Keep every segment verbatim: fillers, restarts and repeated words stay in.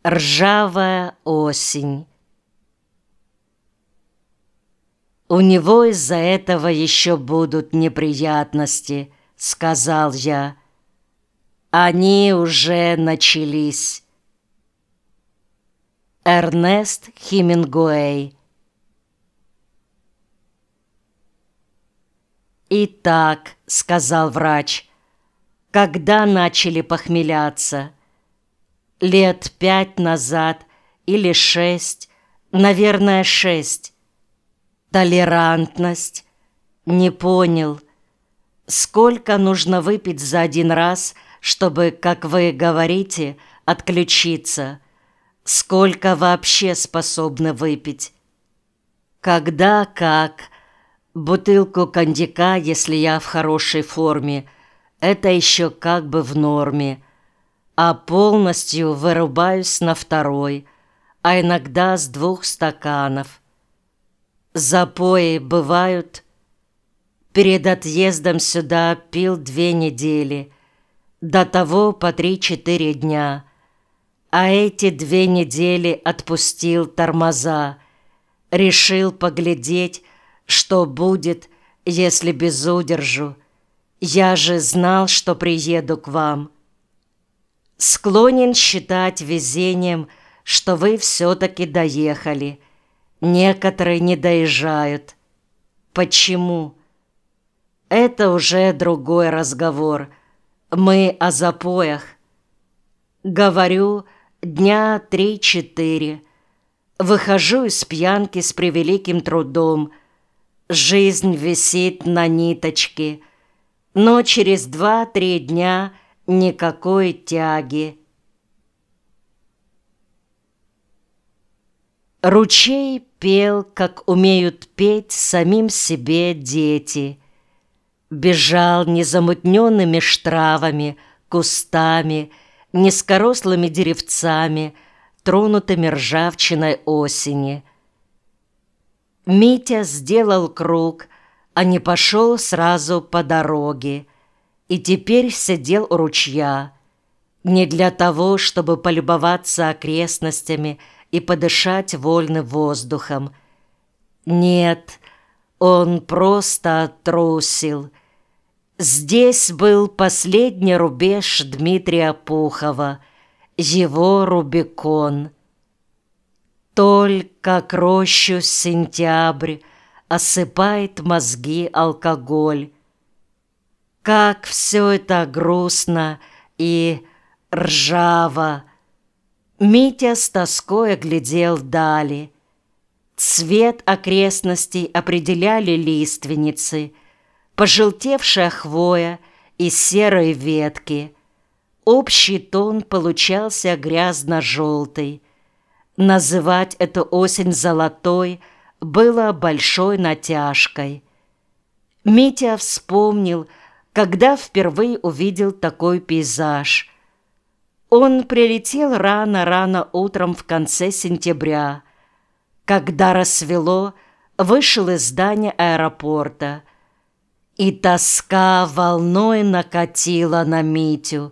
Ржавая осень. «У него из-за этого еще будут неприятности», — сказал я. «Они уже начались». Эрнест Хемингуэй. «Итак», — сказал врач, — «когда начали похмеляться?» «Лет пять назад или шесть, наверное, шесть». «Толерантность?» «Не понял. Сколько нужно выпить за один раз, чтобы, как вы говорите, отключиться? Сколько вообще способны выпить?» «Когда как. Бутылку коньяка, если я в хорошей форме, это еще как бы в норме, а полностью вырубаюсь на второй, а иногда с двух стаканов. Запои бывают. Перед отъездом сюда пил две недели, до того по три-четыре дня, а эти две недели отпустил тормоза, решил поглядеть, что будет, если безудержу. Я же знал, что приеду к вам. Склонен считать везением, что вы все-таки доехали. Некоторые не доезжают. Почему? Это уже другой разговор. Мы о запоях. Говорю, дня три-четыре. Выхожу из пьянки с превеликим трудом. Жизнь висит на ниточке. Но через два-три дня никакой тяги. Ручей пел, как умеют петь самим себе дети. Бежал незамутненными штравами, кустами, низкорослыми деревцами, тронутыми ржавчиной осени. Митя сделал круг, а не пошел сразу по дороге, и теперь сидел у ручья, не для того, чтобы полюбоваться окрестностями и подышать вольным воздухом. Нет, он просто трусил. Здесь был последний рубеж Дмитрия Пухова, его Рубикон. Только к рощу сентябрь осыпает мозги алкоголь. Как все это грустно и ржаво! Митя с тоской оглядел дали. Цвет окрестностей определяли лиственницы, пожелтевшая хвоя и серые ветки. Общий тон получался грязно-желтый. Называть эту осень золотой было большой натяжкой. Митя вспомнил, когда впервые увидел такой пейзаж. Он прилетел рано-рано утром в конце сентября. Когда рассвело, вышел из здания аэропорта. И тоска волной накатила на Митю.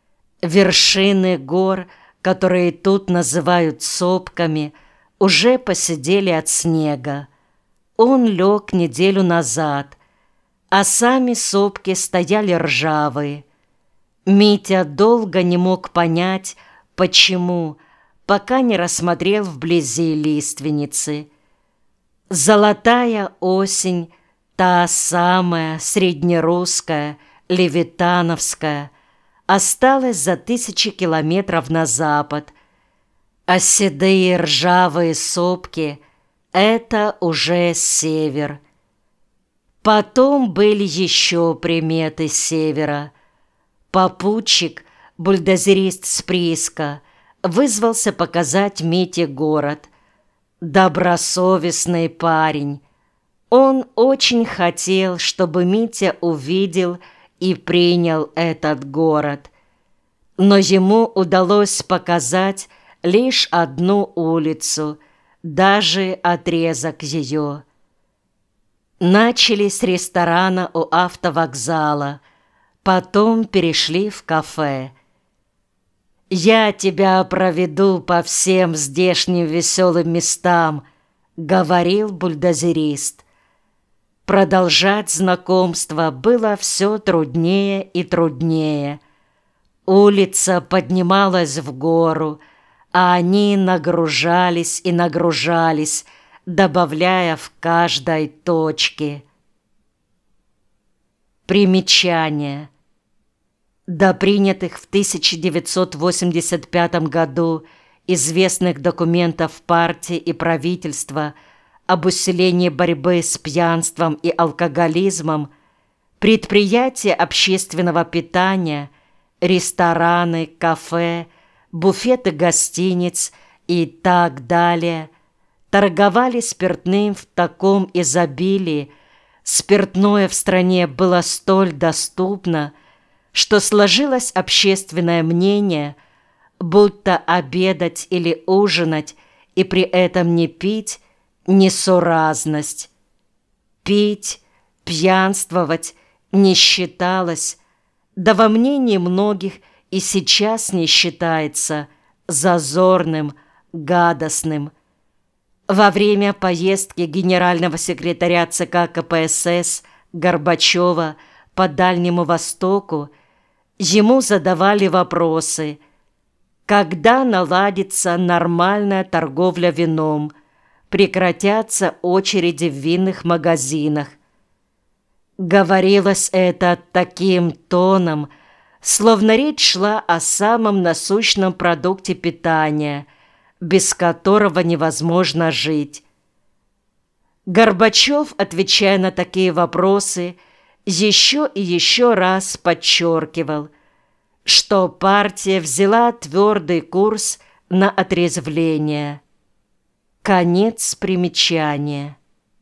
Вершины гор, которые тут называют сопками, уже поседели от снега. Он лег неделю назад, а сами сопки стояли ржавые. Митя долго не мог понять, почему, пока не рассмотрел вблизи лиственницы. Золотая осень, та самая среднерусская, левитановская, осталась за тысячи километров на запад, а седые ржавые сопки — это уже север. Потом были еще приметы севера. Попутчик, бульдозерист с прииска, вызвался показать Мите город. Добросовестный парень. Он очень хотел, чтобы Митя увидел и принял этот город. Но ему удалось показать лишь одну улицу, даже отрезок ее. Начали с ресторана у автовокзала, потом перешли в кафе. «Я тебя проведу по всем здешним веселым местам», — говорил бульдозерист. Продолжать знакомство было все труднее и труднее. Улица поднималась в гору, а они нагружались и нагружались, добавляя в каждой точке. Примечание. До принятых в тысяча девятьсот восемьдесят пятом году известных документов партии и правительства об усилении борьбы с пьянством и алкоголизмом, предприятия общественного питания, рестораны, кафе, буфеты гостиниц и так далее торговали спиртным в таком изобилии, спиртное в стране было столь доступно, что сложилось общественное мнение, будто обедать или ужинать и при этом не пить – несуразность. Пить, пьянствовать не считалось, да во мнении многих и сейчас не считается зазорным, гадостным. Во время поездки генерального секретаря ЦК КПСС Горбачева по Дальнему Востоку ему задавали вопросы: когда наладится нормальная торговля вином, прекратятся очереди в винных магазинах. Говорилось это таким тоном, словно речь шла о самом насущном продукте питания, без которого невозможно жить. Горбачев, отвечая на такие вопросы, еще и еще раз подчеркивал, что партия взяла твердый курс на отрезвление. Конец примечания.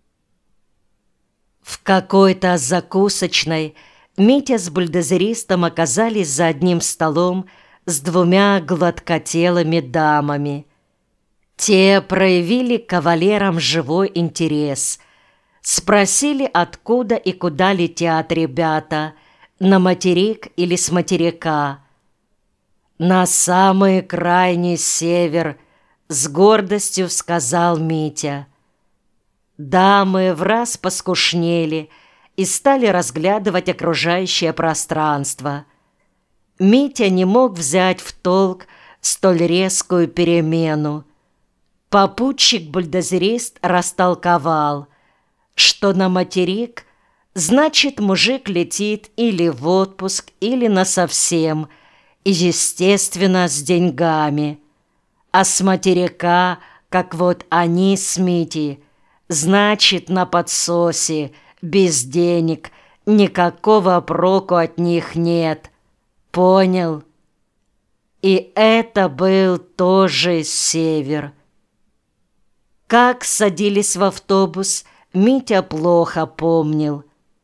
В какой-то закусочной Митя с бульдозеристом оказались за одним столом с двумя гладкотелыми дамами. Те проявили кавалерам живой интерес. Спросили, откуда и куда летят ребята, на материк или с материка. «На самый крайний север», — с гордостью сказал Митя. Дамы враз поскушнели и стали разглядывать окружающее пространство. Митя не мог взять в толк столь резкую перемену. Попутчик-бульдозерист растолковал, что на материк значит мужик летит или в отпуск, или насовсем, и, естественно, с деньгами. А с материка, как вот они с Митей, значит на подсосе, без денег, никакого проку от них нет. Понял? И это был тоже север. Как садились в автобус, Митя плохо помнил.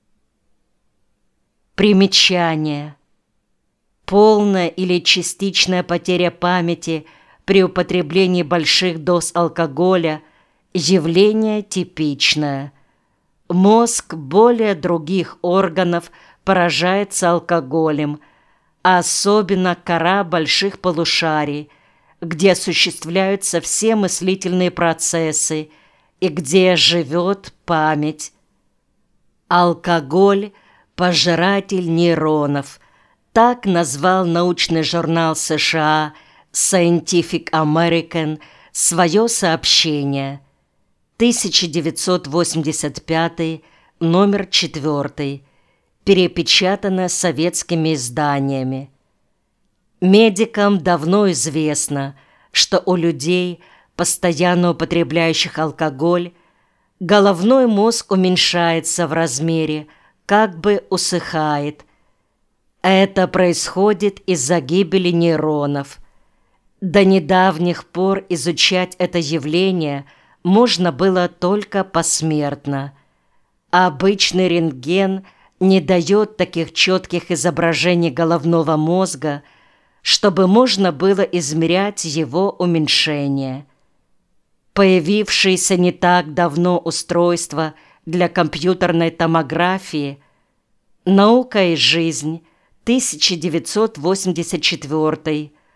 Примечание. Полная или частичная потеря памяти при употреблении больших доз алкоголя – явление типичное. Мозг более других органов поражается алкоголем, а особенно кора больших полушарий, где осуществляются все мыслительные процессы и где живет память. Алкоголь – пожиратель нейронов. Так назвал научный журнал США Scientific American свое сообщение. тысяча девятьсот восемьдесят пятый, номер четвертый, перепечатано советскими изданиями. Медикам давно известно, что у людей, постоянно употребляющих алкоголь, головной мозг уменьшается в размере, как бы усыхает. Это происходит из-за гибели нейронов. До недавних пор изучать это явление можно было только посмертно. Обычный рентген не дает таких четких изображений головного мозга, чтобы можно было измерять его уменьшение. Появившееся не так давно устройство для компьютерной томографии «Наука и жизнь», тысяча девятьсот восемьдесят четвёртый,